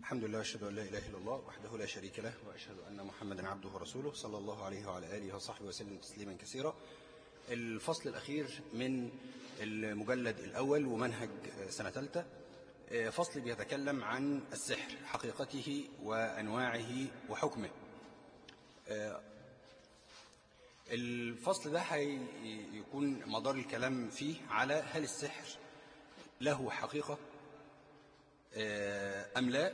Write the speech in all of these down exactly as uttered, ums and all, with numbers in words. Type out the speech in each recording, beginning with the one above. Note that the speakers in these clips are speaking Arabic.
الحمد لله واشهد ان لا اله الا الله وحده لا شريك له واشهد ان محمدا عبده ورسوله صلى الله عليه وعلى اله وصحبه وسلم تسليما كثيرا. الفصل الاخير من المجلد الاول ومنهج سنه ثالثه، فصل بيتكلم عن السحر، حقيقته وانواعه وحكمه. الفصل ده هيكون مدار الكلام فيه على هل السحر له حقيقه أم لا.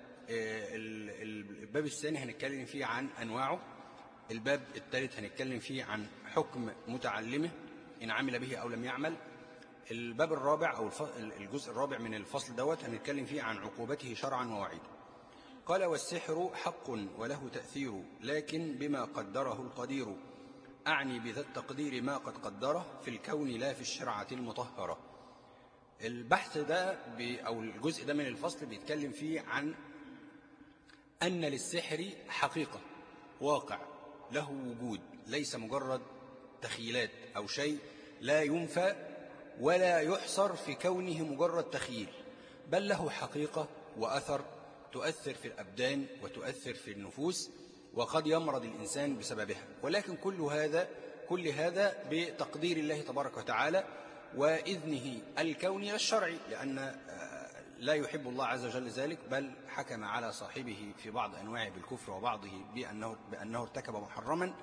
الباب الثاني هنتكلم فيه عن أنواعه. الباب الثالث هنتكلم فيه عن حكم متعلمه إن عمل به أو لم يعمل. الباب الرابع أو الجزء الرابع من الفصل دوت هنتكلم فيه عن عقوبته شرعا ووعيدا. قال: والسحر حق وله تأثير، لكن بما قدره القدير، أعني بذا التقدير ما قد قدره، في الكون لا في الشرعة المطهرة. البحث ده أو الجزء ده من الفصل بيتكلم فيه عن أن للسحر حقيقة، واقع له وجود، ليس مجرد تخيلات أو شيء لا ينفى ولا يحصر في كونه مجرد تخيل، بل له حقيقة وأثر تؤثر في الأبدان وتؤثر في النفوس، وقد يمرض الإنسان بسببها. ولكن كل هذا كل هذا بتقدير الله تبارك وتعالى وإذنه الكوني والشرعي، لأن لا يحب الله عز وجل ذلك، بل حكم على صاحبه في بعض أنواعه بالكفر وبعضه بأنه, بأنه ارتكب محرما.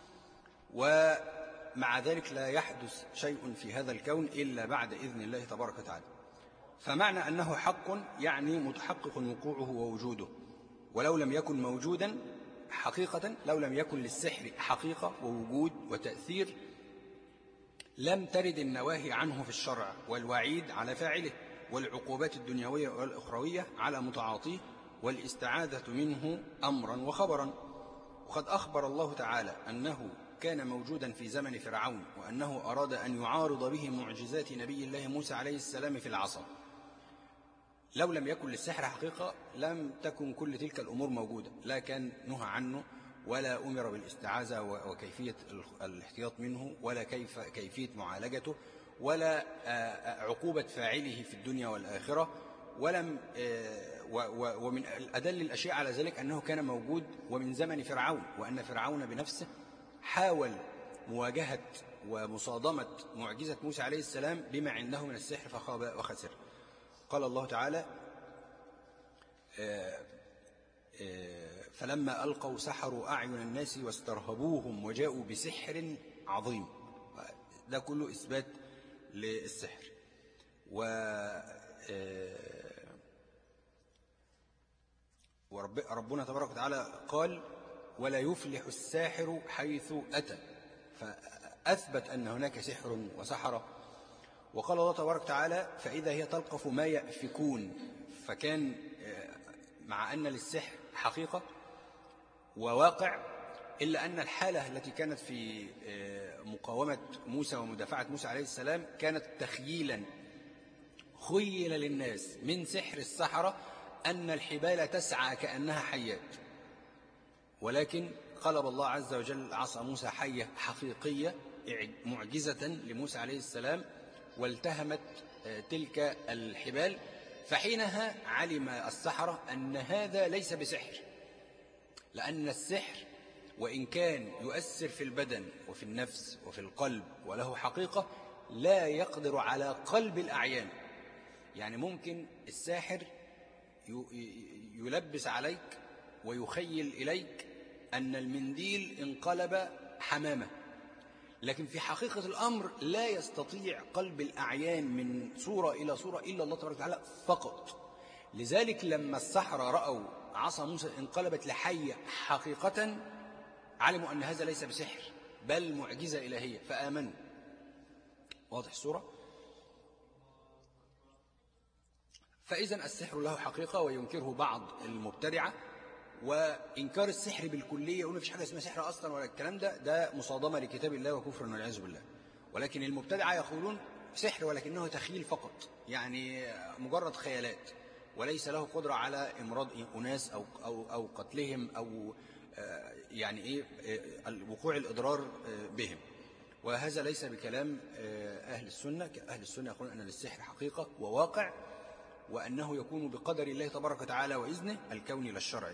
ومع ذلك لا يحدث شيء في هذا الكون إلا بعد إذن الله تبارك وتعالى. فمعنى أنه حق يعني متحقق وقوعه ووجوده، ولو لم يكن موجودا حقيقة، لو لم يكن للسحر حقيقة ووجود وتأثير، لم ترد النواهي عنه في الشرع والوعيد على فاعله، والعقوبات الدنيوية والأخروية على متعاطيه، والاستعاذة منه أمرا وخبرا. وقد أخبر الله تعالى أنه كان موجودا في زمن فرعون، وأنه أراد أن يعارض به معجزات نبي الله موسى عليه السلام في العصا. لو لم يكن للسحر حقيقة لم تكن كل تلك الأمور موجودة، لا كان نهى عنه، ولا أمر بالاستعاذة وكيفية الاحتياط منه، ولا كيف كيفية معالجته، ولا عقوبة فاعله في الدنيا والآخرة. ولم ومن أدل الأشياء على ذلك أنه كان موجود ومن زمن فرعون، وأن فرعون بنفسه حاول مواجهة ومصادمة معجزة موسى عليه السلام بما عنده من السحر فخاب وخسر. قال الله تعالى: فلما ألقوا سحروا أعين الناس واسترهبوهم وجاءوا بسحر عظيم. ده كله إثبات للسحر. وربنا تبارك وتعالى قال: ولا يفلح الساحر حيث أتى، فأثبت أن هناك سحر وسحرة. وقال الله تبارك وتعالى: فإذا هي تلقف ما يأفكون. فكان مع أن للسحر حقيقة وواقع، إلا أن الحالة التي كانت في مقاومة موسى ومدافعة موسى عليه السلام كانت تخييلا. خيل للناس من سحر السحرة أن الحبال تسعى كأنها حيات، ولكن قلب الله عز وجل عصا موسى حية حقيقية معجزة لموسى عليه السلام، والتهمت تلك الحبال. فحينها علم السحرة أن هذا ليس بسحر، لأن السحر وإن كان يؤثر في البدن وفي النفس وفي القلب وله حقيقة، لا يقدر على قلب الأعيان. يعني ممكن الساحر يلبس عليك ويخيل إليك أن المنديل انقلب حمامة، لكن في حقيقة الأمر لا يستطيع قلب الأعيان من صورة إلى صورة إلا الله تبارك وتعالى فقط. لذلك لما السحرة رأوا عصا موسى انقلبت لحية حقيقة، علموا أن هذا ليس بسحر بل معجزة إلهية، فآمنوا. واضح الصورة؟ فإذن السحر له حقيقة وينكره بعض المبتدعة، وإنكار السحر بالكلية، يقول مفيش حاجة اسمها سحر أصلا ولا الكلام ده، ده مصادمة لكتاب الله وكفر والعياذ بالله. ولكن المبتدعة يقولون سحر ولكنه تخيل فقط، يعني مجرد خيالات، وليس له قدرة على إمراض أناس أو, أو, أو قتلهم أو يعني إيه وقوع الإضرار بهم. وهذا ليس بكلام أهل السنة. أهل السنة يقولون أن للسحر حقيقة وواقع، وأنه يكون بقدر الله تبارك وتعالى وإذنه الكوني لا الشرعي،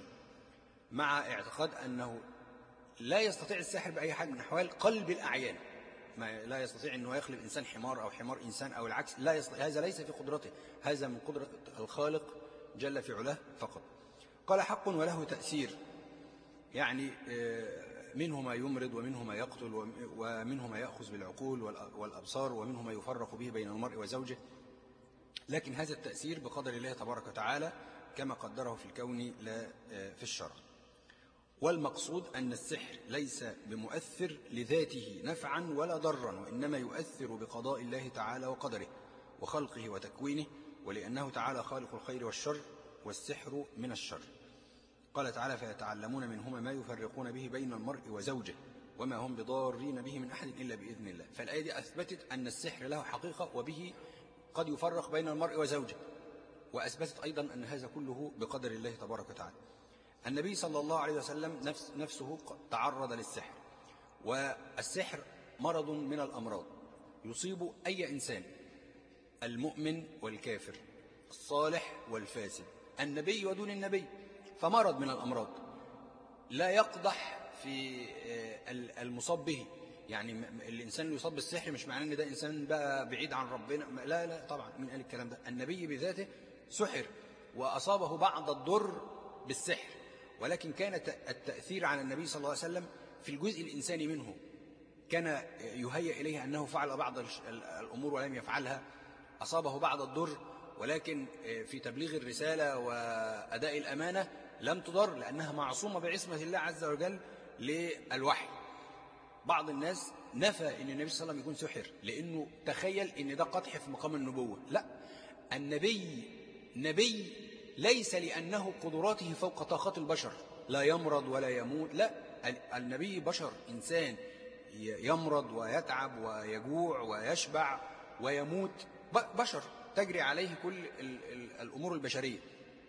مع اعتقاد أنه لا يستطيع الساحر بأي حال من الأحوال قلب الأعيان، ما لا يستطيع أنه يخلق إنسان حمار أو حمار إنسان أو العكس، لا يستطيع، هذا ليس في قدرته، هذا من قدرة الخالق جل في علاه فقط. قال حق وله تأثير، يعني منه ما يمرض ومنه ما يقتل ومنه ما يأخذ بالعقول والأبصار ومنه ما يفرق به بين المرء وزوجه، لكن هذا التأثير بقدر الله تبارك وتعالى كما قدره في الكون لا في الشرع. والمقصود أن السحر ليس بمؤثر لذاته نفعا ولا ضرا، وإنما يؤثر بقضاء الله تعالى وقدره وخلقه وتكوينه، ولأنه تعالى خالق الخير والشر والسحر من الشر. قال تعالى فيتعلمون منهما ما يفرقون به بين المرء وزوجه وما هم بضارين به من أحد إلا بإذن الله. فالآية دي أثبتت أن السحر له حقيقة وبه قد يفرق بين المرء وزوجه، وأثبتت أيضا أن هذا كله بقدر الله تبارك وتعالى. النبي صلى الله عليه وسلم نفس نفسه تعرض للسحر، والسحر مرض من الأمراض يصيب أي إنسان، المؤمن والكافر، الصالح والفاسد، النبي ودون النبي، فمرض من الأمراض لا يقدح في المصاب به. يعني الإنسان اللي يصاب بالسحر مش معناه أن ده إنسان بقى بعيد عن ربنا، لا لا طبعا، من قال الكلام ده؟ النبي بذاته سحر وأصابه بعض الضر بالسحر، ولكن كان التأثير على النبي صلى الله عليه وسلم في الجزء الإنساني منه، كان يهيأ إليه أنه فعل بعض الأمور ولم يفعلها، أصابه بعض الضر، ولكن في تبليغ الرسالة وأداء الأمانة لم تضر، لأنها معصومة بعصمة الله عز وجل للوحي. بعض الناس نفى أن النبي صلى الله عليه وسلم يكون سحر لأنه تخيل أن ده قدح في مقام النبوة. لا، النبي نبي ليس لأنه قدراته فوق طاقات البشر، لا يمرض ولا يموت، لا، النبي بشر، إنسان يمرض ويتعب ويجوع ويشبع ويموت، بشر تجري عليه كل الأمور البشرية،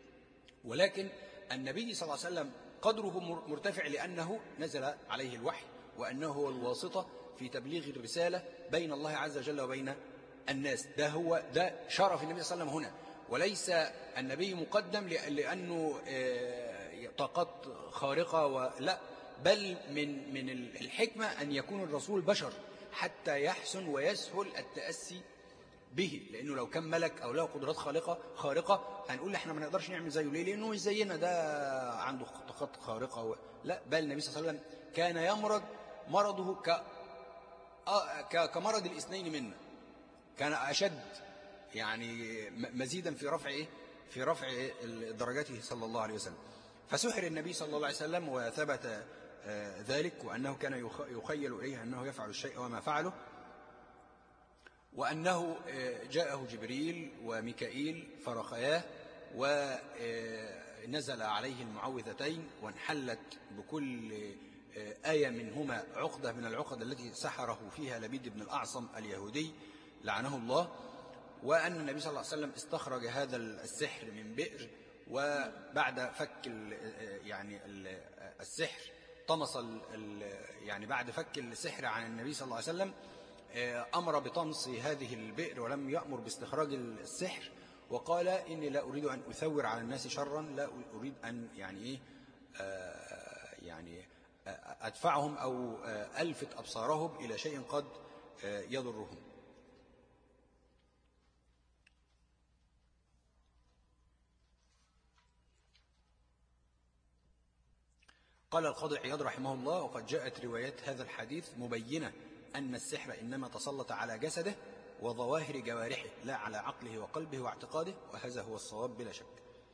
ولكن النبي صلى الله عليه وسلم قدره مرتفع لأنه نزل عليه الوحي، وأنه هو الواسطة في تبليغ الرسالة بين الله عز وجل وبين الناس. ده هو ده شرف النبي صلى الله عليه وسلم هنا، وليس النبي مقدم لأنه طاقات خارقة، ولا، بل من من الحكمة أن يكون الرسول بشر حتى يحسن ويسهل التأسي به، لأنه لو كان ملك أو له قدرات خارقة خارقة هنقول احنا ما نقدرش نعمل زيه، ليه؟ لأنه مش زينا، ده عنده طاقات خارقة و... لا، بل النبي صلى الله عليه وسلم كان يمرض مرضه ك... كمرض الاثنين منا، كان أشد، يعني مزيدا في رفع إيه؟ في رفع درجاته صلى الله عليه وسلم. فسحر النبي صلى الله عليه وسلم وثبت ذلك، وأنه كان يخيل إليه أنه يفعل الشيء وما فعله، وأنه جاءه جبريل وميكائيل فرخياه ونزل عليه المعوذتين، وانحلت بكل آية منهما عقدة من العقد التي سحره فيها لبيد بن الأعصم اليهودي لعنه الله، وأن النبي صلى الله عليه وسلم استخرج هذا السحر من بئر، وبعد فك يعني السحر طمس يعني بعد فك السحر عن النبي صلى الله عليه وسلم أمر بطمس هذه البئر ولم يأمر باستخراج السحر، وقال إني لا أريد أن أثور على الناس شرا، لا أريد أن يعني إيه يعني أدفعهم أو ألفت أبصارهم إلى شيء قد يضرهم. قال القاضي عياض رحمه الله: وقد جاءت روايات هذا الحديث مبينة أن السحر إنما تسلط على جسده وظواهر جوارحه لا على عقله وقلبه واعتقاده، وهذا هو الصواب بلا شك.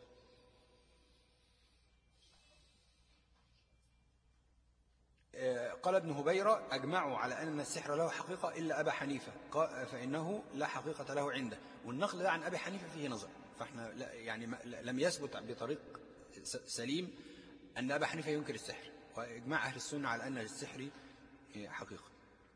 قال ابن هبيرة: أجمعوا على أن السحر له حقيقة إلا أبا حنيفة فإنه لا حقيقة له عنده. والنقل ده عن أبي حنيفة فيه نظر، فإحنا يعني لم يثبت بطريق سليم أن أبا حنيفة ينكر السحر، وإجماع أهل السنة على أن السحر حقيقة.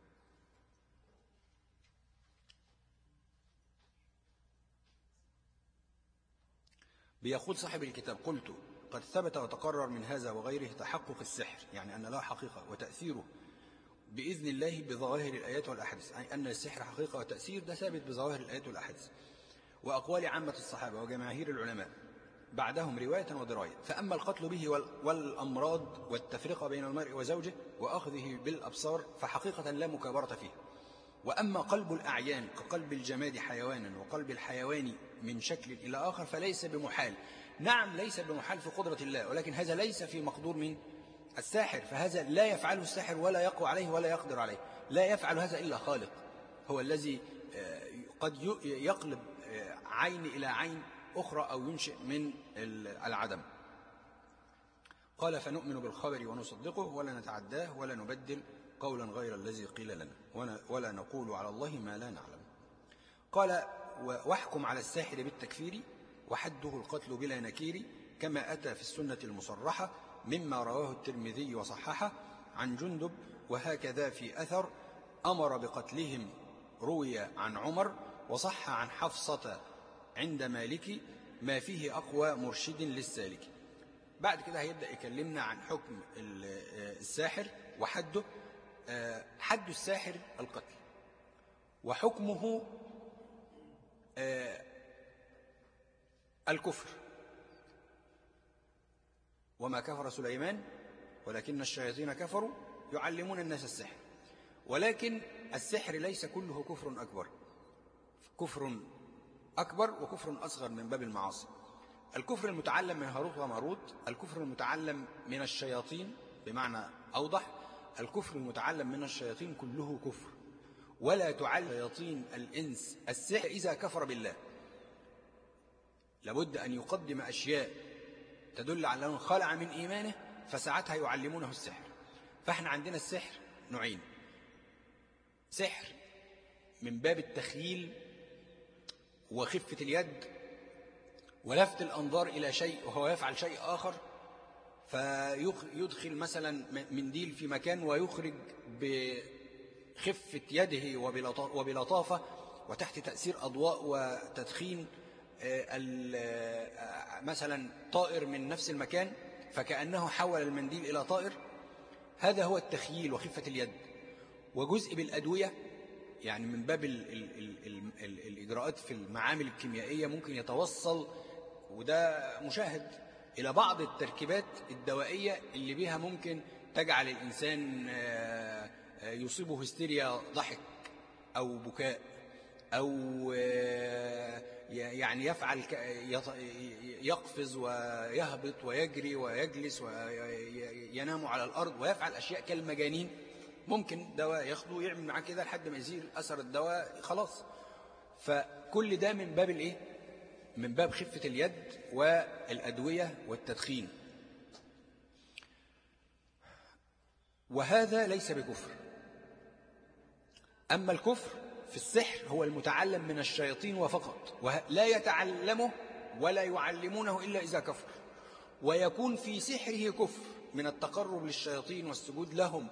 بيقول صاحب الكتاب: قلت قد ثبت وتقرر من هذا وغيره تحقق السحر، يعني أن له حقيقة وتأثيره بإذن الله بظواهر الآيات والأحاديث، أي أن السحر حقيقة وتأثير، ده ثابت بظواهر الآيات والأحاديث. وأقوال عامة الصحابة وجماهير العلماء بعدهم رواية ودراية. فأما القتل به والأمراض والتفرقة بين المرء وزوجه وأخذه بالأبصار فحقيقة لا مكابرة فيه. وأما قلب الأعيان كقلب الجماد حيوانا وقلب الحيوان من شكل إلى آخر فليس بمحال. نعم ليس بمحال في قدرة الله، ولكن هذا ليس في مقدور من الساحر، فهذا لا يفعله الساحر ولا يقوى عليه ولا يقدر عليه، لا يفعل هذا إلا خالق، هو الذي قد يقلب عين إلى عين أخرى أو ينشئ من العدم. قال فنؤمن بالخبر ونصدقه ولا نتعداه ولا نبدل قولا غير الذي قيل لنا ولا نقول على الله ما لا نعلم. قال واحكم على الساحر بالتكفير وحده القتل بلا نكير كما أتى في السنة المصرحة مما رواه الترمذي وصححه عن جندب، وهكذا في أثر أمر بقتلهم روي عن عمر وصح عن حفصة عند مالك ما فيه أقوى مرشد للسالك. بعد كده هيبدأ يكلمنا عن حكم الساحر وحده. حد الساحر القتل، وحكمه الكفر. وما كفر سليمان ولكن الشياطين كفروا يعلمون الناس السحر. ولكن السحر ليس كله كفر أكبر، كفر أكبر وكفر أصغر من باب المعاصي. الكفر المتعلم من هاروت وماروت، الكفر المتعلم من الشياطين بمعنى أوضح، الكفر المتعلم من الشياطين كله كفر، ولا تعلم شياطين الإنس السحر إذا كفر بالله. لابد أن يقدم أشياء تدل على أنه خلع من إيمانه فساعتها يعلمونه السحر. فإحنا عندنا السحر نوعين: سحر من باب التخييل وخفة اليد ولفت الأنظار إلى شيء وهو يفعل شيء آخر، فيدخل مثلا منديل في مكان ويخرج بخفة يده وبلطافة وتحت تأثير أضواء وتدخين مثلا طائر من نفس المكان فكأنه حول المنديل إلى طائر. هذا هو التخييل وخفة اليد. وجزء بالأدوية، يعني من باب ال ال ال ال ال الإجراءات في المعامل الكيميائية ممكن يتوصل، وده مشاهد، إلى بعض التركيبات الدوائية اللي بها ممكن تجعل الإنسان يصيبه هستيريا ضحك أو بكاء، أو يعني يفعل يقفز ويهبط ويجري ويجلس وينام على الأرض ويفعل أشياء كالمجانين. ممكن دواء ياخده يعمل معاه كده لحد ما يزيل أثر الدواء خلاص. فكل ده من باب الإيه؟ من باب خفة اليد والأدوية والتدخين. وهذا ليس بكفر. أما الكفر في السحر هو المتعلم من الشياطين وفقط، ولا يتعلمه ولا يعلمونه إلا إذا كفر. ويكون في سحره كفر من التقرب للشياطين والسجود لهم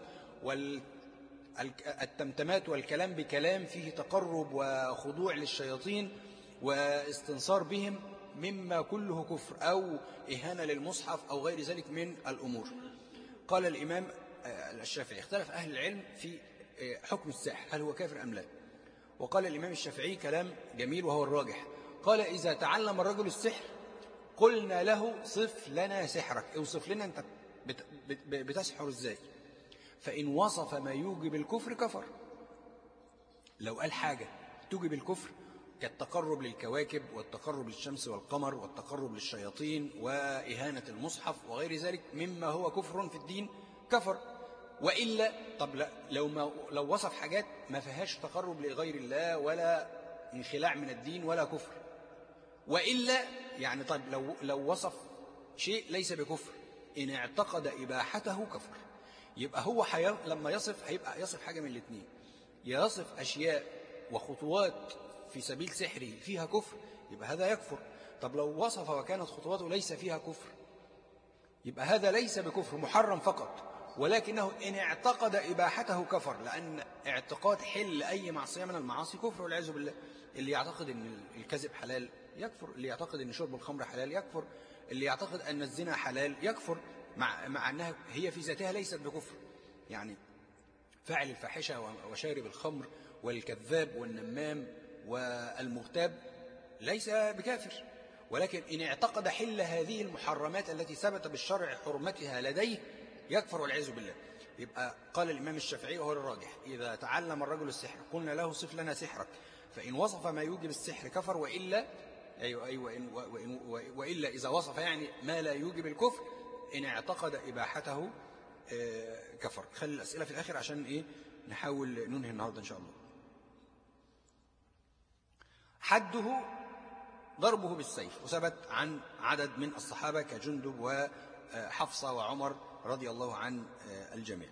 والتمتمات والكلام بكلام فيه تقرب وخضوع للشياطين واستنصار بهم، مما كله كفر أو إهانة للمصحف أو غير ذلك من الأمور. قال الإمام الشافعي: اختلف أهل العلم في حكم الساحر هل هو كافر أم لا. وقال الإمام الشافعي كلام جميل وهو الراجح، قال: إذا تعلم الرجل السحر قلنا له صف لنا سحرك، اوصف لنا أنت بتسحر إزاي. فإن وصف ما يوجب الكفر كفر. لو قال حاجة توجب الكفر كالتقرب للكواكب والتقرب للشمس والقمر والتقرب للشياطين وإهانة المصحف وغير ذلك مما هو كفر في الدين، كفر. وإلا طب لا، لو, ما لو وصف حاجات ما فيهاش تقرب لغير الله ولا انخلاع من الدين ولا كفر، وإلا يعني طيب لو, لو وصف شيء ليس بكفر إن اعتقد إباحته كفر. يبقى هو حي... لما يصف هيبقى يصف حاجة من الاثنين: يصف أشياء وخطوات في سبيل سحره فيها كفر، يبقى هذا يكفر. طب لو وصف وكانت خطواته ليس فيها كفر، يبقى هذا ليس بكفر، محرم فقط، ولكنه إن اعتقد إباحته كفر، لأن اعتقاد حل أي معصية من المعاصي كفر والعياذ بالله. اللي يعتقد أن الكذب حلال يكفر، اللي يعتقد أن شرب الخمر حلال يكفر، اللي يعتقد أن الزنا حلال يكفر، مع, مع أنها هي في ذاتها ليست بكفر. يعني فاعل الفاحشة وشارب الخمر والكذاب والنمام والمغتاب ليس بكافر، ولكن إن اعتقد حل هذه المحرمات التي ثبت بالشرع حرمتها لديه يكفر والعياذ بالله. يبقى قال الإمام الشافعي وهو الراجح: إذا تعلم الرجل السحر قلنا له صف لنا سحرك، فإن وصف ما يوجب السحر كفر، وإلا أيوة أيوة وإن وإن وإلا إذا وصف يعني ما لا يوجب الكفر إن اعتقد إباحته كفر. خلي الأسئلة في الآخر عشان إيه نحاول ننهي النهاردة إن شاء الله. حده ضربه بالسيف، وثبت عن عدد من الصحابة كجندب وحفصة وعمر رضي الله عن الجميع.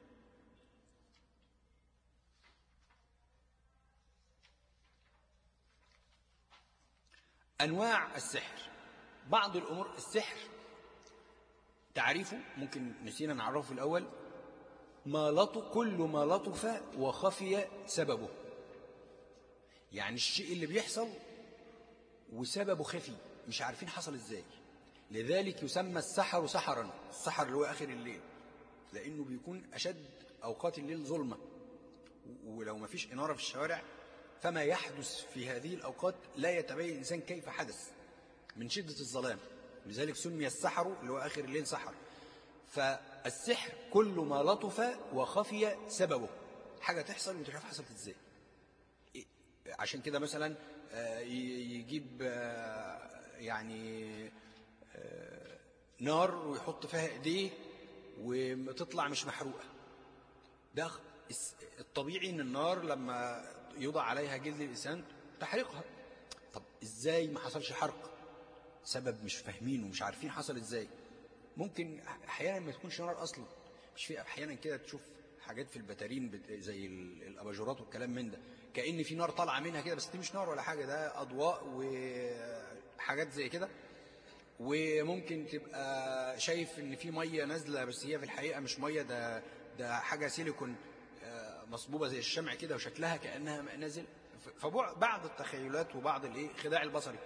أنواع السحر. بعض الأمور السحر تعريفه ممكن نسينا نعرفه الأول: ما لطف كل ما لطف وخفي سببه، يعني الشيء اللي بيحصل وسببه خفي مش عارفين حصل ازاي. لذلك يسمى السحر سحرا، السحر اللي هو آخر الليل، لأنه بيكون أشد أوقات الليل ظلمة، ولو ما فيش إنارة في الشوارع فما يحدث في هذه الأوقات لا يتبين الإنسان كيف حدث من شدة الظلام. لذلك سمي السحر اللي هو آخر الليل سحر. فالسحر كل ما لطف وخفي سببه، حاجة تحصل وتعرف حصلت ازاي. عشان كده مثلا يجيب يعني نار ويحط فيها ايديه وتطلع مش محروقة. ده الطبيعي ان النار لما يوضع عليها جلد الإنسان تحرقها. طب ازاي ما حصلش حرق؟ سبب مش فاهمين ومش عارفين حصل ازاي. ممكن احيانا ما تكونش نار اصلا، مش في احيانا كده تشوف حاجات في البتارين زي الاباجورات والكلام من ده كأن في نار طالعه منها كده، بس دي مش نار ولا حاجه، ده اضواء وحاجات زي كده. وممكن تبقى شايف ان في ميه نازله بس هي في الحقيقه مش ميه، ده ده حاجه سيليكون مصبوبه زي الشمع كده وشكلها كانها ماء نازل. فبعض التخيلات وبعض الايه خداع البصري.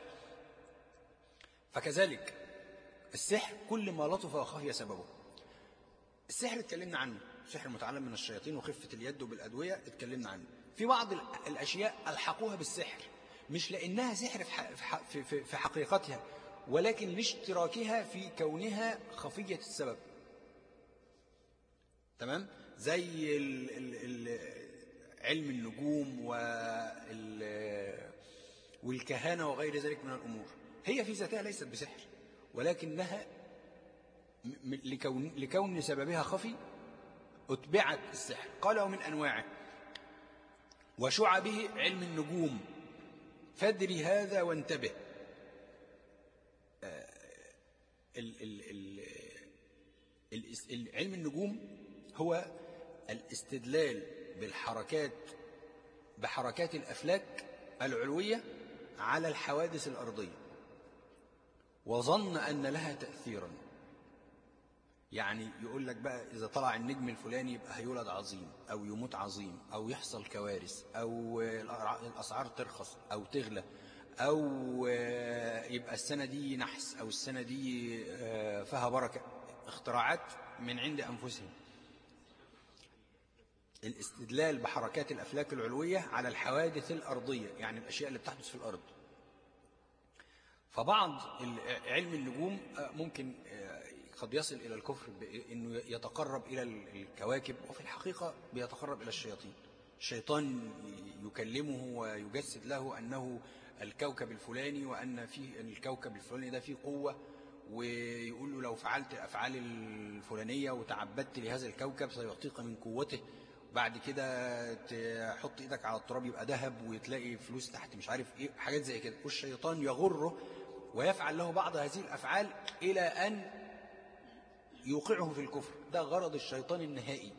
فكذلك السحر كل ما لطف وخفي سببه. السحر اتكلمنا عنه، السحر المتعلم من الشياطين وخفة اليد وبالأدوية اتكلمنا عنه. في بعض الأشياء ألحقوها بالسحر مش لأنها سحر في, في, في حقيقتها، ولكن لاشتراكها في كونها خفية السبب. تمام؟ زي ال ال ال علم النجوم والكهانة وغير ذلك من الأمور، هي في ذاتها ليست بسحر، ولكنها لكون, لكون سببها خفي أتبعت السحر. قال ومن أنواعه وشعبه علم النجوم فادري هذا وانتبه. علم النجوم هو الاستدلال بالحركات بحركات الأفلاك العلوية على الحوادث الأرضية، وظن أن لها تأثيرا. يعني يقول لك بقى إذا طلع النجم الفلاني يبقى هيولد عظيم أو يموت عظيم أو يحصل كوارث أو الأسعار ترخص أو تغلى أو يبقى السنة دي نحس أو السنة دي فيها بركة. اختراعات من عند أنفسهم. الاستدلال بحركات الأفلاك العلوية على الحوادث الأرضية، يعني الأشياء اللي بتحدث في الأرض. فبعض علم النجوم ممكن قد يصل إلى الكفر بأنه يتقرب إلى الكواكب، وفي الحقيقة بيتقرب إلى الشياطين. الشيطان يكلمه ويجسد له أنه الكوكب الفلاني وأن في الكوكب الفلاني ده فيه قوة، ويقول له لو فعلت الأفعال الفلانية وتعبدت لهذا الكوكب سيعطيك من قوته. بعد كده تحط إيدك على التراب يبقى ذهب وتلاقي فلوس تحت مش عارف إيه، حاجات زي كده. والشيطان يغره ويفعل له بعض هذه الأفعال إلى أن يوقعه في الكفر. ده غرض الشيطان النهائي،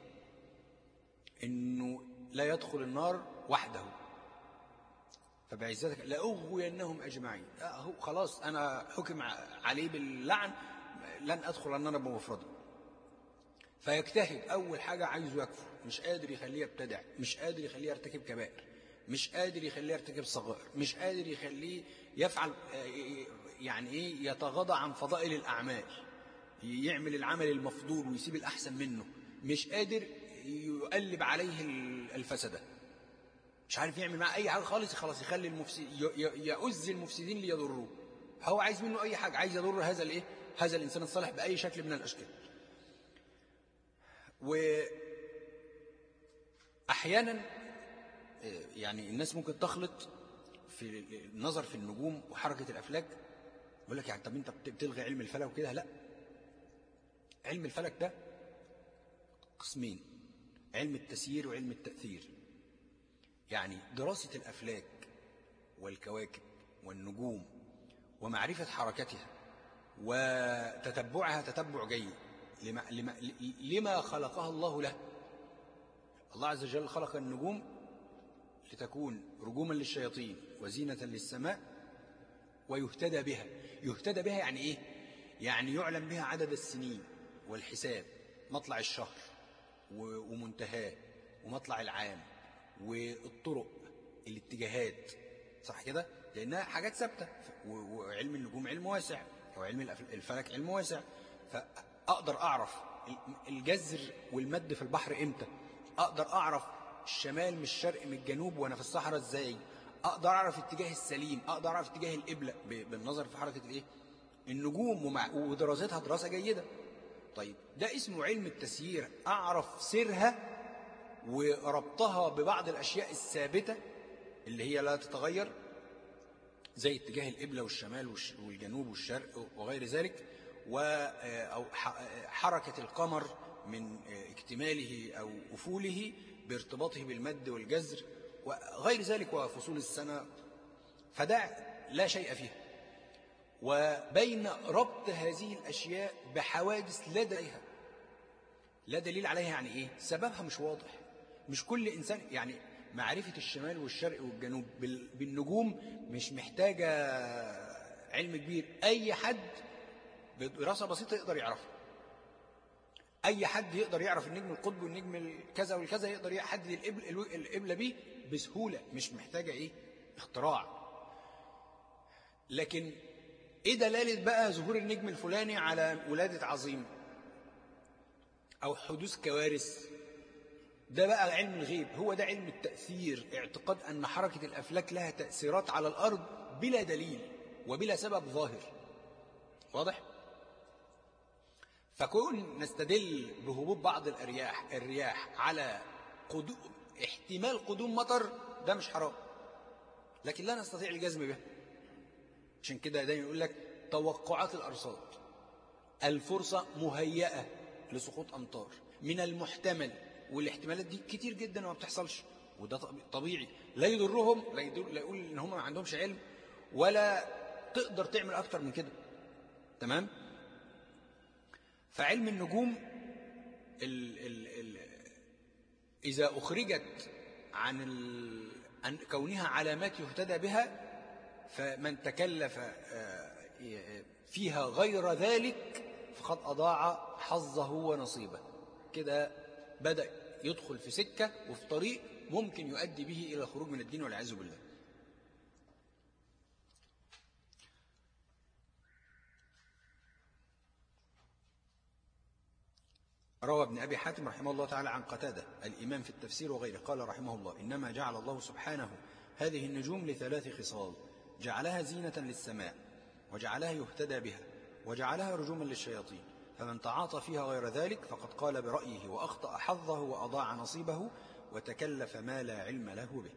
إنه لا يدخل النار وحده. فبعزتك لأغوينهم أجمعين. أهو خلاص أنا حكم عليه باللعن، لن أدخل النار بمفرده. فيجتهد. أول حاجة عايزه يكفر، مش قادر يخليه يبتدع، مش قادر يخليه يرتكب كبائر، مش قادر يخليه يرتكب صغائر، مش قادر يخليه يفعل يعني إيه يتغاضى عن فضائل الأعمال، يعمل العمل المفضول ويسيب الأحسن منه، مش قادر يقلب عليه الفسده. مش عارف يعمل معاه أي حاجة خالص، خلاص يخلي المفسد يؤذي المفسدين ليضروه. هو عايز منه أي حاجة، عايز يضر هذا الإيه هذا الإنسان الصالح بأي شكل من الأشكال. وأحيانا يعني الناس ممكن تخلط في النظر في النجوم وحركة الأفلاك، يقول لك يعني طب أنت بتلغي علم الفلك وكده. لا، علم الفلك ده قسمين، علم التسيير وعلم التأثير. يعني دراسة الأفلاك والكواكب والنجوم ومعرفة حركتها وتتبعها تتبع جيد لما, لما, لما خلقها الله له. الله عز وجل خلق النجوم لتكون رجوما للشياطين وزينة للسماء ويهتدى بها. يهتدى بها يعني إيه؟ يعني يعلم بها عدد السنين والحساب، مطلع الشهر ومنتهاه ومطلع العام والطرق الاتجاهات، صح كده؟ لأنها حاجات ثابتة. وعلم النجوم علم واسع، وعلم الفلك علم واسع. فأقدر أعرف الجزر والمد في البحر إمتى، أقدر أعرف الشمال من الشرق من الجنوب وأنا في الصحراء إزاي، أقدر أعرف اتجاه السليم، أقدر أعرف اتجاه القبلة بالنظر في حركة الإيه؟ النجوم ومع ودراستها دراسة جيدة. طيب ده اسمه علم التسيير، أعرف سيرها وربطها ببعض الأشياء الثابتة اللي هي لا تتغير، زي اتجاه القبلة والشمال والجنوب والشرق وغير ذلك، أو حركة القمر من اكتماله أو أفوله بارتباطه بالمد والجزر وغير ذلك وفصول السنة. فده لا شيء فيه. وبين ربط هذه الأشياء بحوادث لا دليل عليها لا دليل عليها يعني إيه؟ سببها مش واضح. مش كل إنسان، يعني معرفة الشمال والشرق والجنوب بالنجوم مش محتاجة علم كبير. أي حد بدراسة بسيطة يقدر يعرفها. أي حد يقدر يعرف النجم القطب والنجم الكذا والكذا، يقدر يحدد القبلة به بسهولة، مش محتاجة إيه؟ اختراع. لكن إيه دلالة بقى ظهور النجم الفلاني على ولادة عظيم أو حدوث كوارث؟ ده بقى علم الغيب، هو ده علم التأثير، اعتقاد أن حركة الأفلاك لها تأثيرات على الأرض بلا دليل وبلا سبب ظاهر. واضح؟ فكون نستدل بهبوط بعض الرياح الرياح على قدوم احتمال قدوم مطر، ده مش حرام، لكن لا نستطيع الجزم به. عشان كده دايما يقول لك توقعات الأرصاد، الفرصة مهيئة لسقوط أمطار، من المحتمل، والاحتمالات دي كتير جدا وما بتحصلش، وده طبيعي. لا يضرهم، لا يقول إن هم ما عندهمش علم، ولا تقدر تعمل أكتر من كده. تمام؟ فعلم النجوم ال ال ال إذا أخرجت عن, عن كونها علامات يهتدى بها، فمن تكلف فيها غير ذلك فقد أضاع حظه ونصيبه. كده بدأ يدخل في سكة وفي طريق ممكن يؤدي به إلى الخروج من الدين والعياذ بالله. روى ابن أبي حاتم رحمه الله تعالى عن قتادة الإمام في التفسير وغيره قال رحمه الله: إنما جعل الله سبحانه هذه النجوم لثلاث خصال: جعلها زينة للسماء، وجعلها يهتدى بها، وجعلها رجوما للشياطين. فمن تعاطى فيها غير ذلك فقد قال برأيه وأخطأ حظه وأضاع نصيبه وتكلف ما لا علم له به.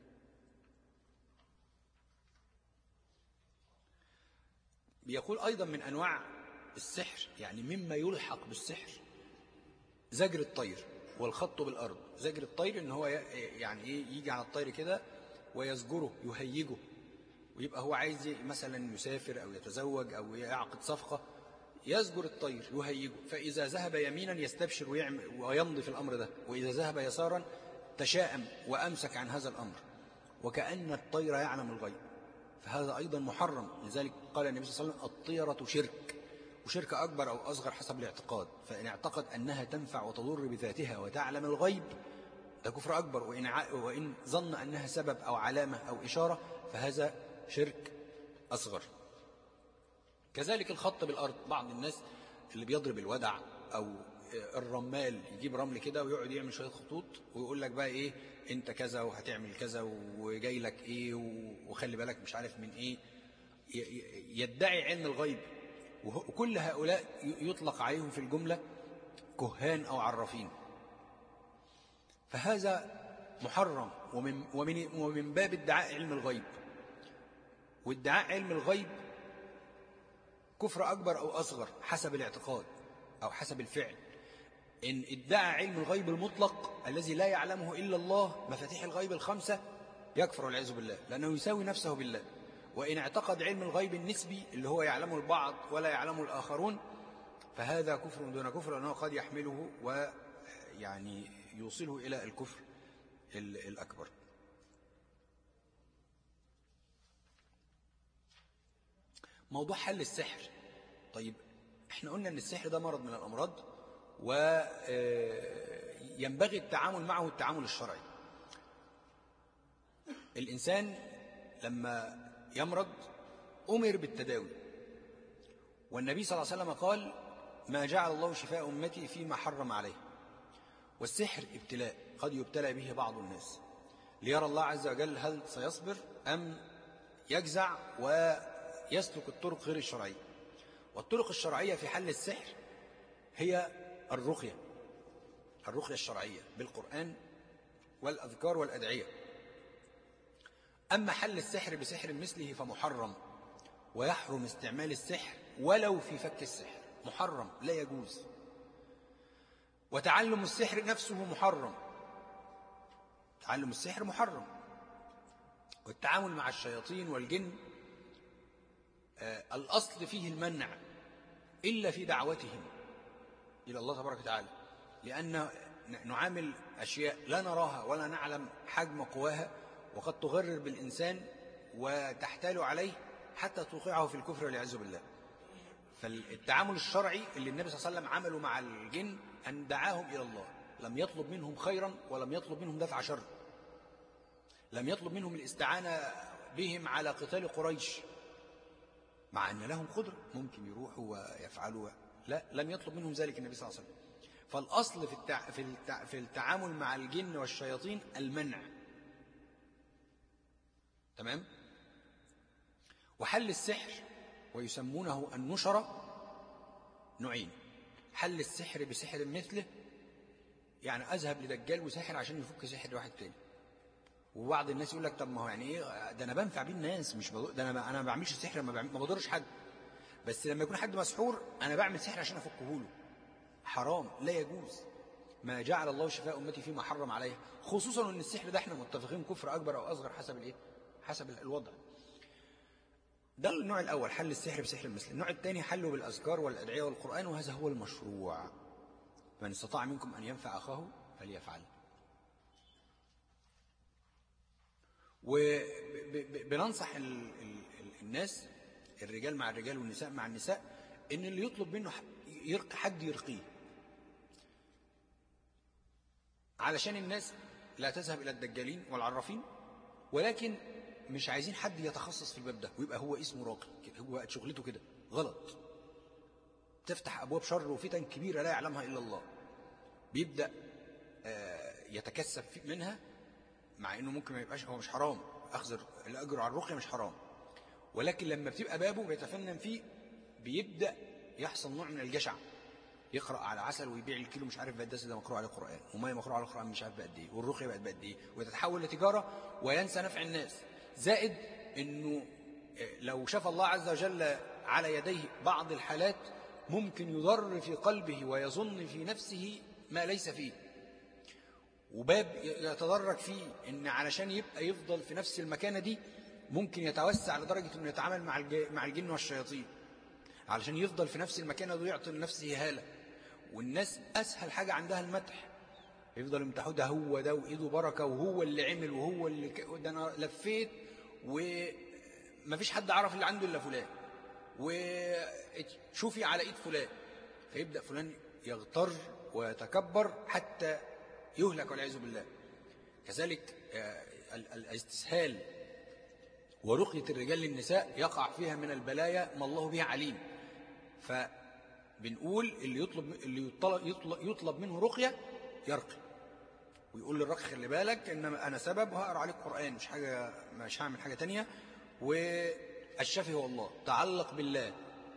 بيقول أيضا من أنواع السحر، يعني مما يلحق بالسحر، زجر الطير والخط بالأرض. زجر الطير إن هو يعني إيه، يجي على الطير كده ويزجره يهيجه، ويبقى هو عايز مثلا يسافر أو يتزوج أو يعقد صفقة، يزجر الطير يهيجه، فإذا ذهب يمينا يستبشر ويعمل ويمضي في الأمر ده، وإذا ذهب يسارا تشاءم وأمسك عن هذا الأمر، وكأن الطير يعلم الغيب. فهذا أيضا محرم. لذلك قال النبي صلى الله عليه وسلم: الطيرة شرك، وشرك أكبر أو أصغر حسب الاعتقاد. فإن اعتقد أنها تنفع وتضر بذاتها وتعلم الغيب، ده كفر أكبر. وإن, وإن ظن أنها سبب أو علامة أو إشارة، فهذا شرك أصغر. كذلك الخط بالأرض، بعض الناس اللي بيضرب الودع أو الرمال يجيب رمل كده ويقعد يعمل شوية خطوط ويقول لك بقى إيه أنت كذا وهتعمل كذا وجاي لك إيه وخلي بالك مش عارف من إيه، يدعي علم الغيب. وكل هؤلاء يطلق عليهم في الجملة كهان أو عرافين. فهذا محرم ومن, ومن, ومن باب ادعاء علم الغيب. وادعاء علم الغيب كفر أكبر أو أصغر حسب الاعتقاد أو حسب الفعل. إن ادعى علم الغيب المطلق الذي لا يعلمه إلا الله، مفاتيح الغيب الخمسة، يكفر والعياذ بالله، لأنه يساوي نفسه بالله. وإن اعتقد علم الغيب النسبي اللي هو يعلمه البعض ولا يعلمه الآخرون، فهذا كفر دون كفر، لأنه قد يحمله ويعني يوصله إلى الكفر الأكبر. موضوع حل السحر. طيب احنا قلنا ان السحر ده مرض من الأمراض وينبغي التعامل معه التعامل الشرعي. الإنسان لما يمرض أمر بالتداوي، والنبي صلى الله عليه وسلم قال ما جعل الله شفاء أمتي فيما حرم عليه. والسحر ابتلاء، قد يبتلى به بعض الناس ليرى الله عز وجل هل سيصبر أم يجزع ويسلك الطرق غير الشرعية. والطرق الشرعية في حل السحر هي الرقية، الرقية الشرعية بالقرآن والأذكار والأدعية. أما حل السحر بسحر مثله فمحرم، ويحرم استعمال السحر ولو في فك السحر، محرم لا يجوز. وتعلم السحر نفسه محرم، تعلم السحر محرم. والتعامل مع الشياطين والجن آه الأصل فيه المنع إلا في دعوتهم إلى الله تبارك وتعالى، لأن نعامل أشياء لا نراها ولا نعلم حجم قواها، وقد تغرر بالإنسان وتحتال عليه حتى توقعه في الكفر والعياذ بالله. فالتعامل الشرعي اللي النبي صلى الله عليه وسلم عمله مع الجن أن دعاهم إلى الله، لم يطلب منهم خيرا ولم يطلب منهم دفع شر، لم يطلب منهم الاستعانة بهم على قتال قريش، مع أن لهم قدرة ممكن يروحوا ويفعلوا، لا، لم يطلب منهم ذلك النبي صلى الله عليه وسلم. فالأصل في التع... في, التع... في التعامل مع الجن والشياطين المنع. تمام. وحل السحر ويسمونه النشرة نوعين: حل السحر بسحر مثله، يعني أذهب لدجال وساحر عشان يفك سحر واحد تاني. وبعض الناس يقول لك طب ما هو يعني ايه ده، انا بنفع بيه الناس، مش بض... ده انا انا ما بعملش السحر، ما, بعمل... ما بضرش حد، بس لما يكون حد مسحور انا بعمل سحر عشان افكه له. حرام، لا يجوز. ما جعل الله شفاء امتي فيما حرم عليها، خصوصا ان السحر ده احنا متفقين كفر اكبر او اصغر حسب الايه، حسب الوضع. ده النوع الاول، حل السحر بسحر المثل. النوع الثاني حله بالاذكار والادعيه والقران، وهذا هو المشروع. من استطاع منكم ان ينفع اخاه فليفعل. وبننصح الناس، الرجال مع الرجال والنساء مع النساء، ان اللي يطلب منه يرقي حد يرقيه، علشان الناس لا تذهب الى الدجالين والعرافين، ولكن مش عايزين حد يتخصص في الباب ده ويبقى هو اسمه راقي، هو شغلته كده غلط، تفتح ابواب شر وفتن كبيره لا يعلمها الا الله. بيبدا يتكسب منها، مع انه ممكن ما يبقاش، هو مش حرام، اخذ الاجر على الرقيه مش حرام، ولكن لما بتبقى بابه بيتفنن فيه بيبدا يحصل نوع من الجشع، يقرا على عسل ويبيع الكيلو مش عارف بقد ايه ده مقروء على القران، وما مقروء على القران مش عارف بقد ايه، والرقيه بقت بقد ايه، وتتحول لتجاره وينسى نفع الناس. زائد انه لو شاف الله عز وجل على يديه بعض الحالات ممكن يضر في قلبه ويظن في نفسه ما ليس فيه، وباب يتدرج فيه ان علشان يبقى يفضل في نفس المكانة دي ممكن يتوسع لدرجة انه يتعامل مع مع الجن والشياطين علشان يفضل في نفس المكانة دي ويعطي لنفسه هالة. والناس اسهل حاجة عندها المدح، يفضل يمتحوا ده هو ده وايده بركة وهو اللي عمل وهو اللي ك... ده انا لفيت ومفيش حد عرف اللي عنده الا فلان، وشوفي على ايد فلان، فيبدأ فلان يغتر ويتكبر حتى يهلك والعياذ بالله. كذلك الاستسهال ورقية الرجال للنساء يقع فيها من البلايا ما الله بها عليم. بنقول اللي يطلب اللي يطلب, يطلب, يطلب منه رقية يرقي، ويقول للرقي خلي بالك إن أنا سبب وهقرأ عليك قرآن، مش حاجة، مش هعمل حاجة تانية، والشافي هو الله، تعلق بالله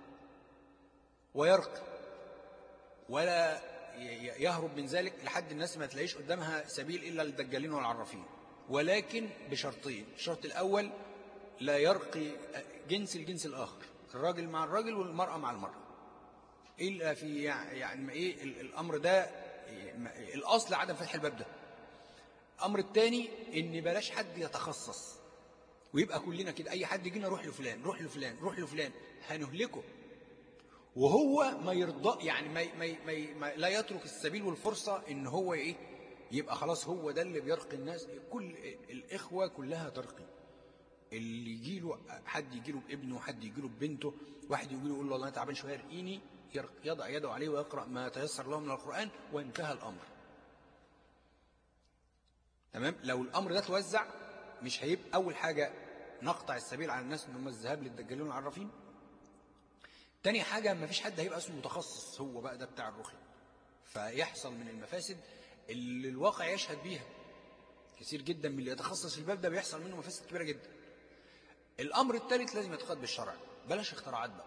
ويرقي، ولا يهرب من ذلك لحد الناس ما تلاقيش قدامها سبيل إلا للدجالين والعرافين، ولكن بشرطين. الشرط الأول لا يرقي جنس الجنس الآخر، الراجل مع الراجل والمرأة مع المرأة، إلا في يعني إيه الأمر ده الأصل عدم فتح الباب ده. الأمر الثاني إن بلاش حد يتخصص ويبقى كلنا كده، أي حد يجينا روح لفلان روح لفلان روح لفلان، هنهلكه، وهو ما يرضى يعني ما, ما, ما, ما لا يترك السبيل والفرصة إن هو إيه يبقى خلاص هو ده اللي بيرقي الناس. كل الإخوة كلها ترقي، اللي يجيله حد يجيله بابنه، حد يجيله ببنته، واحد يجيله يقول له والله أنا تعبان شوية ارقيني، يضع يده عليه ويقرأ ما تيسر له من القرآن وانتهى الأمر. تمام. لو الأمر ده توزع مش هيبقى أول حاجة نقطع السبيل على الناس إنهم الذهاب للدجالين والعرافين. تاني حاجة ما فيش حد هيبقى اسمه متخصص هو بقى ده بتاع الرقية، فيحصل من المفاسد اللي الواقع يشهد بيها كثير جدا من اللي يتخصص في الباب ده بيحصل منه مفاسد كبيرة جدا. الأمر الثالث لازم يتقاد بالشرع، بلاش اختراعات بقى،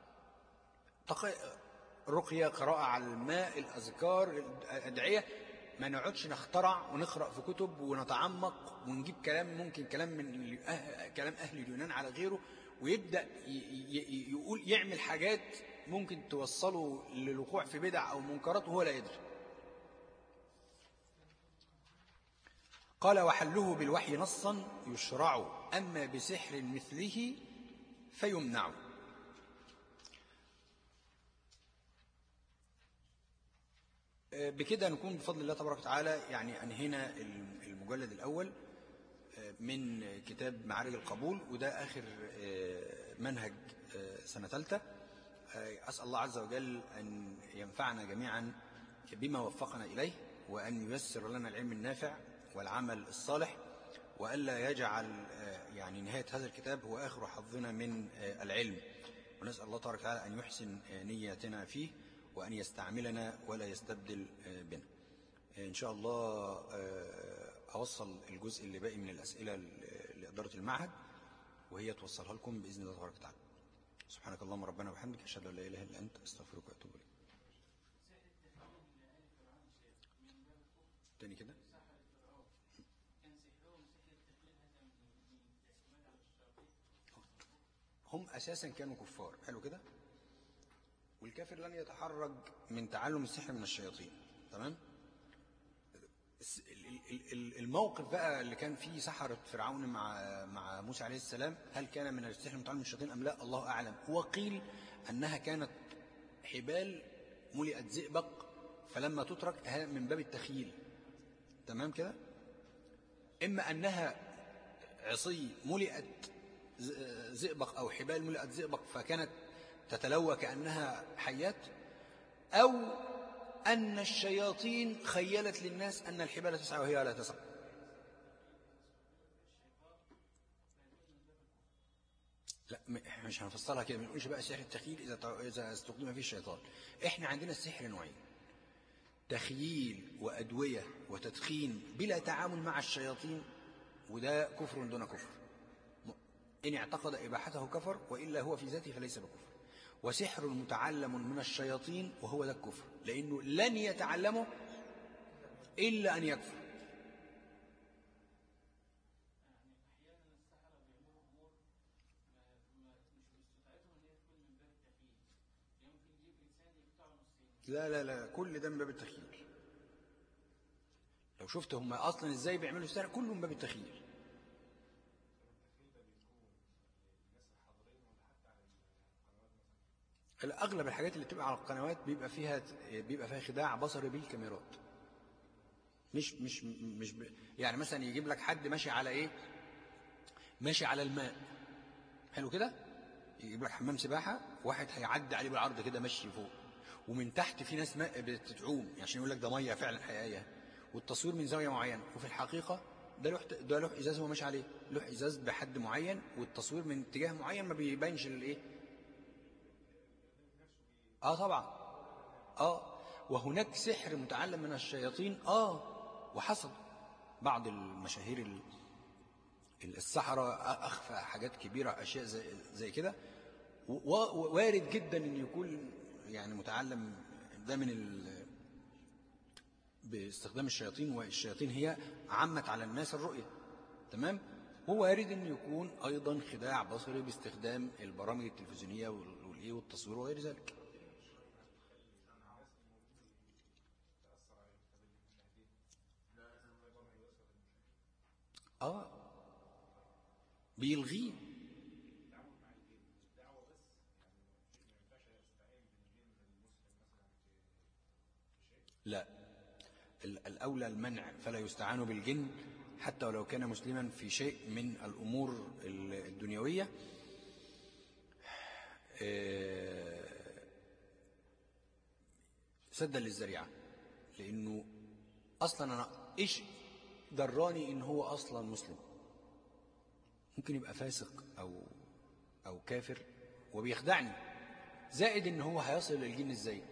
رقية، قراءة على الماء، الأذكار، الأدعية، ما نقعدش نخترع ونقرأ في كتب ونتعمق ونجيب كلام ممكن كلام من كلام أهل اليونان على غيره، ويبدأ يقول يعمل حاجات ممكن توصله للوقوع في بدع أو منكرات وهو لا يدري. قال وحله بالوحي نصا يشرع، أما بسحر مثله فيمنع. بكده نكون بفضل الله تبارك وتعالى يعني أنهينا المجلد الأول من كتاب معارج القبول، وده آخر منهج سنة ثالثة. أسأل الله عز وجل أن ينفعنا جميعا بما وفقنا إليه، وأن ييسر لنا العلم النافع والعمل الصالح، وألا يجعل يعني نهاية هذا الكتاب هو آخر حظنا من العلم. ونسأل الله تبارك وتعالى أن يحسن نياتنا فيه، وأن يستعملنا ولا يستبدل بنا. إن شاء الله أوصل الجزء اللي باقي من الأسئلة لإدارة المعهد، وهي توصلها لكم بإذن الله تبارك وتعالى. سبحانك اللهم ربنا وبحمدك، أشهد أن لا إله إلا أنت، أستغفرك وأتوب إليك. تاني كده هم أساسا كانوا كفار، حلو كده، والكافر لن يتحرج من تعلم السحر من الشياطين. تمام. الموقف بقى اللي كان فيه سحرة فرعون مع مع موسى عليه السلام، هل كان من السحر المتعلم من الشياطين أم لا؟ الله أعلم. وقيل أنها كانت حبال ملئت زئبق، فلما تترك من باب التخييل. تمام كده. إما أنها عصي ملئت زئبق أو حبال ملئت زئبق فكانت تتلوى كأنها حيات، أو أن الشياطين خيلت للناس أن الحبال تسعى وهي لا تسعى. لا مش هنفصلها كده، ما نقولش بقى سحر التخييل إذا إذا استخدم فيه الشيطان. إحنا عندنا السحر نوعين: تخييل وأدوية وتدخين بلا تعامل مع الشياطين، وده كفر دون كفر، إن اعتقد إباحته كفر، وإلا هو في ذاته فليس بكفر. وسحر متعلم من الشياطين وهو ده الكفر، لأنه لن يتعلمه إلا أن يكفر. لا لا لا كل ده من باب التخييل. لو شفت هم أصلا إزاي بيعملوا السحر كله من باب التخييل. أغلب الحاجات اللي بتبقى على القنوات بيبقى فيها بيبقى فيها خداع بصري بالكاميرات. مش مش مش ب... يعني مثلا يجيب لك حد ماشي على إيه؟ ماشي على الماء، حلو كده، يجيب لك حمام سباحة، واحد هيعدي عليه بالعرض كده ماشي فوق، ومن تحت في ناس ماء بتتعوم عشان يقول لك ده مية فعلا حقيقية، والتصوير من زاوية معينة، وفي الحقيقة ده له ده له إزاز هو ماشي عليه، له إزاز بحد معين، والتصوير من اتجاه معين ما بيبينش الإيه. اه طبعا آه وهناك سحر متعلم من الشياطين آه وحصل بعض المشاهير السحرة أخفى حاجات كبيرة أشياء زي, زي كده، ووارد جدا أن يكون يعني متعلم ده من باستخدام الشياطين، والشياطين هي عمت على الناس الرؤية. تمام. ووارد أن يكون أيضا خداع بصري باستخدام البرامج التلفزيونية والإيه والتصوير وغير ذلك. آه بيلغيه. لا، الأولى المنع، فلا يستعان بالجن حتى ولو كان مسلما في شيء من الأمور الدنيوية، سدا للذريعة. لأنه أصلا أنا إيش دراني إن هو أصلا مسلم؟ ممكن يبقى فاسق أو أو كافر وبيخدعني، زائد إن هو هيصل للجن إزاي؟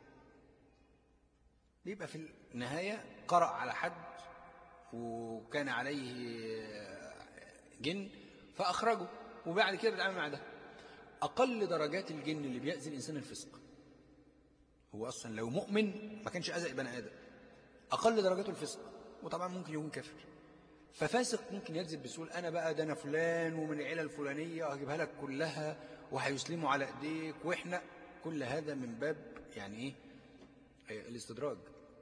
بيبقى في النهاية قرأ على حد وكان عليه جن فأخرجه، وبعد كده بيتعامل مع ده. أقل درجات الجن اللي بيأذي الإنسان الفسق. هو أصلا لو مؤمن ما كانش أذى بني آدم، أقل درجاته الفسق، وطبعا ممكن يكون كافر. ففاسق ممكن يكذب بسهولة، أنا بقى ده أنا فلان ومن العيلة الفلانية هجيبها لك كلها وهيسلموا على إيديك، وإحنا كل هذا من باب يعني إيه الاستدراج.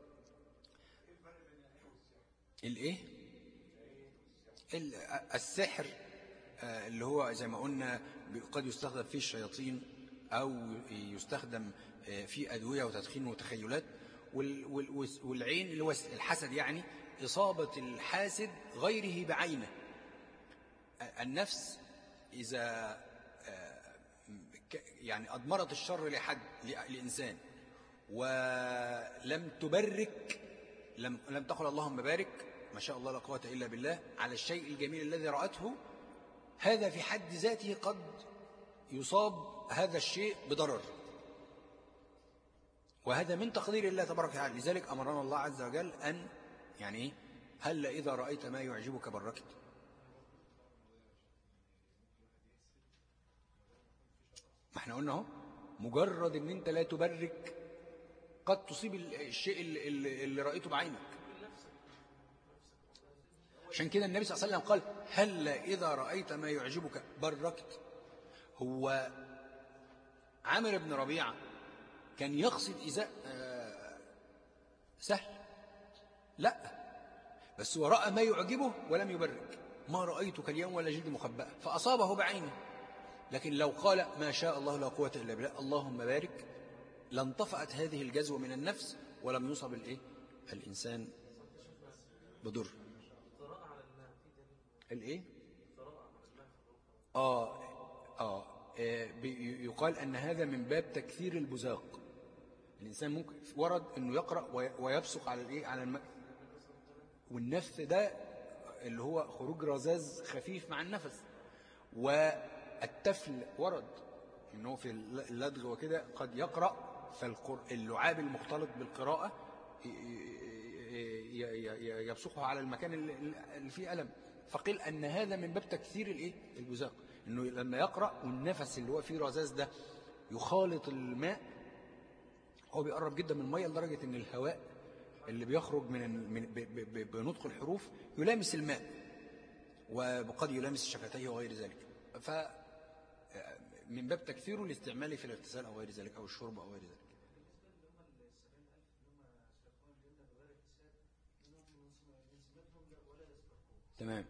الإيه السحر اللي هو زي ما قلنا قد يستخدم فيه الشياطين أو يستخدم في أدوية وتدخين وتخيلات. والعين اللي هو الحسد، يعني إصابة الحاسد غيره بعينه. النفس إذا يعني أضمرت الشر لحد لإنسان ولم تبرك، لم لم تقل اللهم بارك ما شاء الله لا قوة إلا بالله على الشيء الجميل الذي رأته، هذا في حد ذاته قد يصاب هذا الشيء بضرر، وهذا من تقدير الله تبارك وتعالى. لذلك أمرنا الله عز وجل أن يعني هل إذا رأيت ما يعجبك بركت. ما احنا قلنا اهو مجرد ان انت لا تبرك قد تصيب الشيء اللي, اللي, اللي رأيته بعينك. عشان كده النبي صلى الله عليه وسلم قال هل إذا رأيت ما يعجبك بركت. هو عامر بن ربيعة كان يقصد إزاء سهل؟ لا، بس هو رأى ما يعجبه ولم يبرك. ما رأيتك اليوم ولا جلد مخبأة، فأصابه بعينه. لكن لو قال ما شاء الله لا قوة إلا بالله اللهم بارك، لانطفأت هذه الجزوة من النفس ولم يصب الإيه؟ الإنسان بضر. الإيه؟ آه آه يقال أن هذا من باب تكثير البزاق. الإنسان ممكن ورد أنه يقرأ ويبصق على الإيه؟ على الماء، والنفس ده اللي هو خروج رذاذ خفيف مع النفس. والتفل ورد أنه في اللدغ وكده قد يقرأ، فاللعاب المختلط بالقراءة يبصقه على المكان اللي فيه ألم. فقيل أن هذا من باب تكثير الإيه؟ البزاق، أنه لما يقرأ والنفس اللي هو فيه رذاذ ده يخالط الماء، هو بيقرب جدا من المية لدرجة أن الهواء اللي بيخرج من بنطق الحروف يلامس الماء، وقد يلامس شفتيه وغير ذلك. فمن باب تكثيره الاستعمال في الاغتسال أو غير ذلك أو الشرب أو غير ذلك. تمام.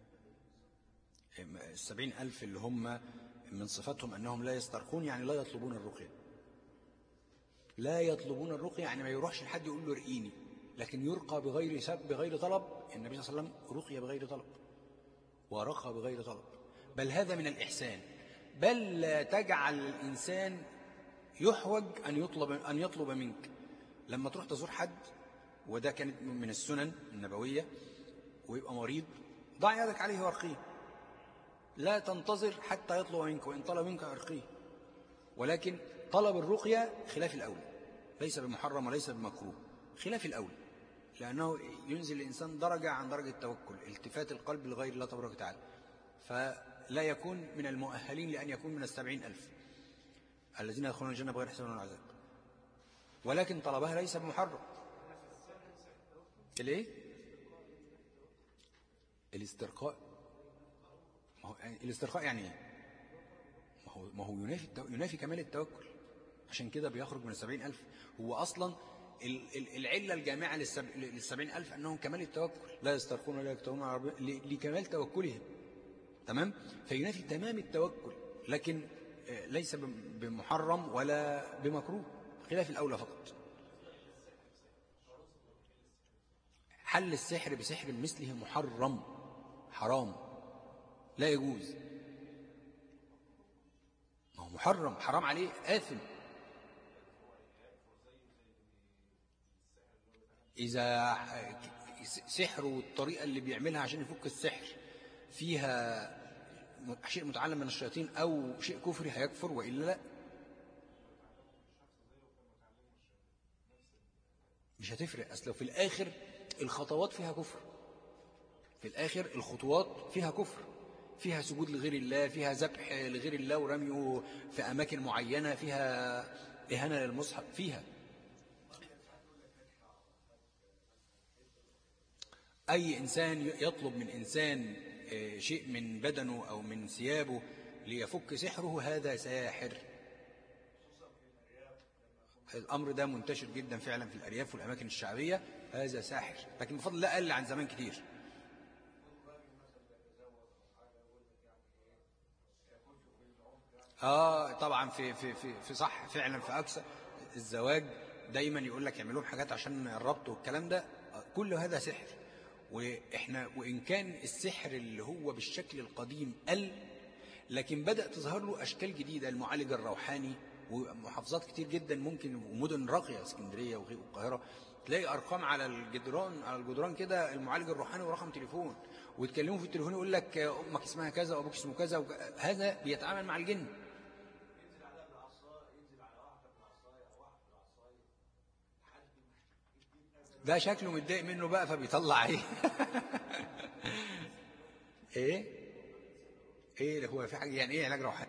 السبعين ألف اللي هم من صفاتهم أنهم لا يسترقون، يعني لا يطلبون الرقية. لا يطلبون الرقية يعني ما يروحش لحد يقول له ارقيني، لكن يرقى بغير سبب بغير طلب. النبي صلى الله عليه وسلم رقي بغير طلب ورقى بغير طلب، بل هذا من الإحسان. بل لا تجعل الإنسان يحوج أن يطلب أن يطلب منك. لما تروح تزور حد، وده كانت من السنن النبوية، ويبقى مريض، ضع يدك عليه وارقيه، لا تنتظر حتى يطلب منك، وإن طلب منك ارقيه. ولكن طلب الرقية خلاف الأولى. ليس بمحرم وليس بمكروه، خلاف الأول، لأنه ينزل الإنسان درجة عن درجة التوكل، التفات القلب لغير الله تبارك وتعالى، فلا يكون من المؤهلين لأن يكون من السبعين ألف الذين يدخلون الجنة بغير حساب ولا عذاب، ولكن طلبها ليس بمحرم. الايه؟ الاسترقاء. ما هو يعني الاسترقاء يعني ايه؟ ما هو ما هو ينافي ينافي كمال التوكل، عشان كده بيخرج من السبعين ألف. هو أصلا العلة الجامعة للسبعين ألف أنهم كمال التوكل، لا يسترقون ولا يكتوون عربية لكمال توكلهم، تمام؟ فينافي تمام التوكل، لكن ليس بمحرم ولا بمكروه، خلاف الأولى فقط. حل السحر بسحر مثله محرم، حرام، لا يجوز. ما هو محرم، حرام عليه، آثم. إذا سحره والطريقة اللي بيعملها عشان يفك السحر فيها شيء متعلم من الشياطين أو شيء كفري هيكفر، وإلا لا، مش هتفرق. أصل في الآخر الخطوات فيها كفر، في الآخر الخطوات فيها كفر، فيها سجود لغير الله، فيها ذبح لغير الله ورميه في أماكن معينة، فيها إهانة للمصحف، فيها أي إنسان يطلب من إنسان شيء من بدنه أو من ثيابه ليفك سحره، هذا ساحر. الأمر ده منتشر جدا فعلا في الأرياف والأماكن الشعبية، هذا ساحر، لكن بفضل الله قل عن زمان كتير. آه طبعا في في في في صح فعلا، في أكثر الزواج دايما يقول لك يعملون حاجات عشان الربط والكلام ده، كل هذا سحر. وإحنا وإن كان السحر اللي هو بالشكل القديم قل، لكن بدأ تظهر له أشكال جديدة، المعالج الروحاني، ومحافظات كتير جدا ممكن ومدن راقية، اسكندرية والقاهرة، تلاقي أرقام على الجدران على الجدران كده، المعالج الروحاني ورقم تليفون، ويتكلموا في التليفون يقول لك أمك اسمها كذا وأبوك اسمه كذا، هذا بيتعامل مع الجن. ده شكله متضايق منه بقى فبيطلع ايه ايه ايه هو في حاجه يعني ايه علاج روحاني؟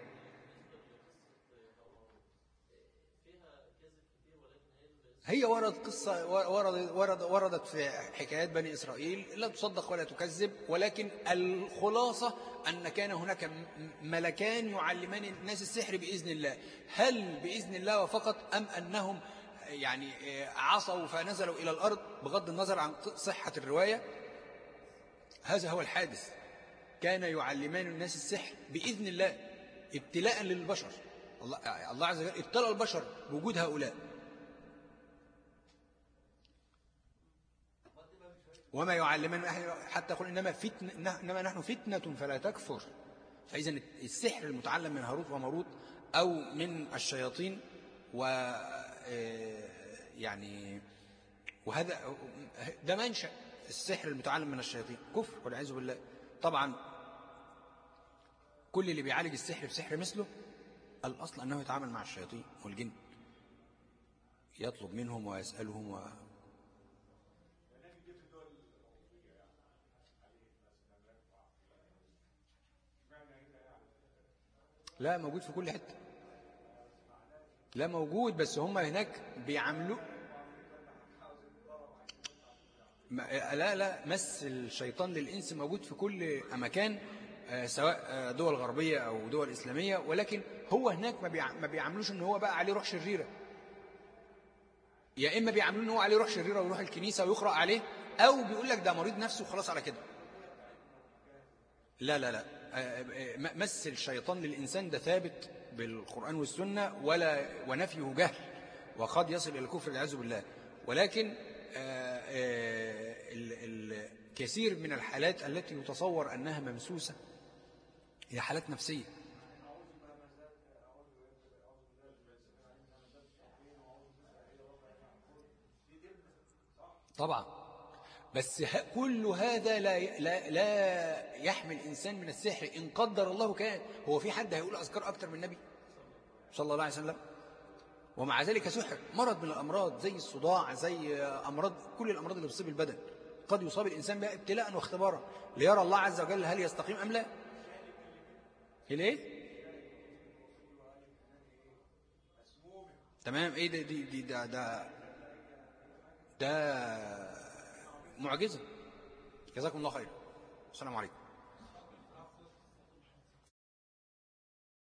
هي ورد قصة ورد ورد وردت في حكايات بني إسرائيل لا تصدق ولا تكذب، ولكن الخلاصة أن كان هناك ملكان يعلمان الناس السحر بإذن الله. هل بإذن الله وفقط، أم أنهم يعني عصوا فنزلوا إلى الأرض؟ بغض النظر عن صحة الرواية، هذا هو الحادث. كان يعلمان الناس السحر بإذن الله ابتلاء للبشر. الله, الله عز وجل ابتلى البشر بوجود هؤلاء. وما يعلمان حتى يقول إنما, فتنة إنما نحن فتنة فلا تكفر. فإذا السحر المتعلم من هاروت وماروت أو من الشياطين، و يعني وهذا ده منشأ السحر المتعلم من الشياطين، كفر والعياذ بالله. طبعا كل اللي بيعالج السحر بسحر مثله الأصل أنه يتعامل مع الشياطين والجن، يطلب منهم ويسألهم و... لا موجود في كل حتة، لا موجود، بس هم هناك بيعملوا لا لا مس الشيطان للإنس موجود في كل مكان، سواء دول غربية أو دول إسلامية، ولكن هو هناك ما بيعملوش إن هو بقى عليه روح شريرة، يا إما بيعملوا إن هو عليه روح شريرة ويروح الكنيسة ويقرأ عليه، أو بيقول لك ده مريض نفسه وخلاص على كده. لا لا لا مس الشيطان للإنسان ده ثابت بالقرآن والسنة، ولا ونفيه جهل وقد يصل إلى الكفر والعياذ بالله. ولكن الكثير من الحالات التي يتصور أنها ممسوسة هي حالات نفسية. طبعا، بس كل هذا لا لا لا يحمل إنسان من السحر إن قدر الله كان. هو في حد هيقول أذكار أكتر من النبي صلى الله عليه وسلم؟ ومع ذلك سحر. مرض من الأمراض زي الصداع، زي أمراض، كل الأمراض اللي بتصيب البدن قد يصاب الإنسان بها ابتلاء واختبارا ليرى الله عز وجل هل يستقيم أم لا. ليه؟ تمام. ايه ده دي دي ده ده ده معجزة. جزاكم الله خير. السلام عليكم.